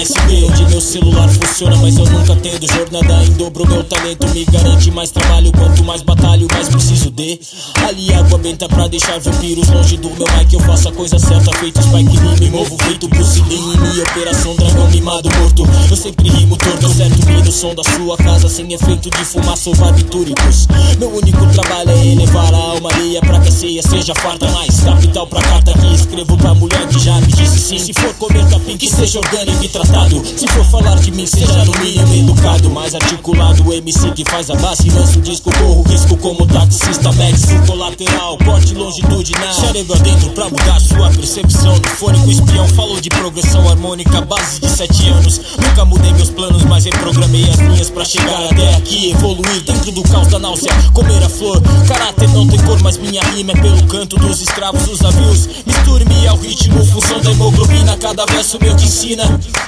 USB, onde meu celular funciona, mas eu nunca tendo jornada em dobro. Meu talento me garante mais trabalho, quanto mais batalho, mais preciso de ali água benta pra deixar vampiros longe do meu mic. Eu faço a coisa certa, feito Spike Lee, me movo feito Bruce Lee. Em minha operação dragão mimado morto, eu sempre rimo torto, acerto bem no som da sua casa, sem efeito de fumaça ou barbitúricos. Meu único trabalho é elevar a alma alheia pra que a ceia seja farta. Mais capital pra carta que escrevo pra mulher que já me disse sim. Se for comer capim, que seja orgânico e tratado. Se for falar de mim, seja no mínimo educado. Mais articulado, o MC que faz a base. Lança o disco, corro risco como taxista. Max, colateral, corte longitudinal. Cérebro adentro pra mudar sua percepção. No fone com espião, falou de progressão harmônica. Base de 7 anos, nunca mudei meus planos, mas reprogramei as linhas pra chegar até aqui. Evoluir dentro do caos da náusea, comer a flor. Caráter não tem cor, mas minha rima é pelo canto dos escravos, dos navios. Misture-me ao ritmo, função da hemoglobina. Cada verso meu te ensina.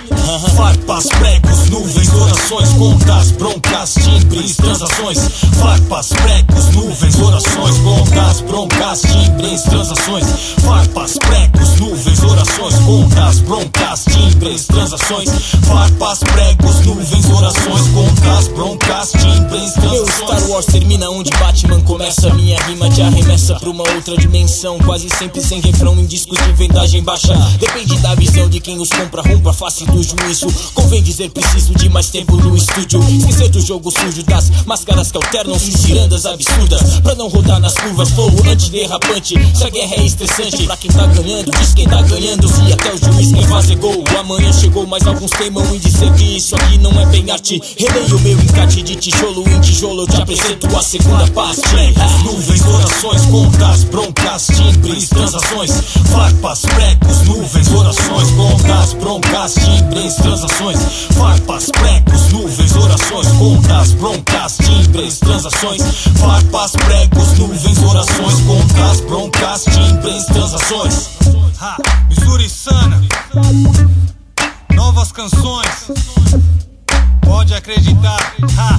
Farpas, pregos, nuvens, orações, contas, broncas, timbres, transações. Farpas, pregos, nuvens, orações, contas, broncas, timbres, transações. Farpas, pregos, nuvens, orações, contas, broncas, timbres, transações. Farpas, pregos, nuvens, orações, contas, broncas, timbres, transações. Meu Star Wars termina onde Batman começa. Minha rima te arremessa pra uma outra dimensão, quase sempre sem refrão em discos de vendagem baixa. Depende da visão de quem os compra, rompa a face do juízo. Convém dizer, preciso de mais tempo no estúdio. Esquecer do jogo sujo, das máscaras que alternam-se, cirandas absurdas, pra não rodar nas curvas. Flow antiderrapante, se a guerra é estressante pra quem tá ganhando, diz quem tá ganhando. Se até o juiz quer fazer gol, amanhã chegou, mas alguns teimam em dizer que isso aqui não é bem arte. Releio meu encarte de tijolo em tijolo, eu te apresento a segunda parte. Nuvens, orações, contas, broncas, timbres, transações. Farpas, pregos, nuvens, orações, contas, broncas, timbres, transações. Farpas, pregos, nuvens, orações, contas, broncas, timbres, transações. Farpas, pregos, nuvens, orações, contas, broncas, timbres, transações. Missouri Sana, novas canções, pode acreditar.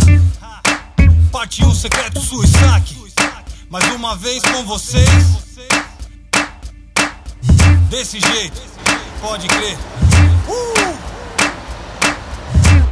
Parte 1, Secreto Suisaque, mais uma vez com vocês. Desse jeito, pode crer.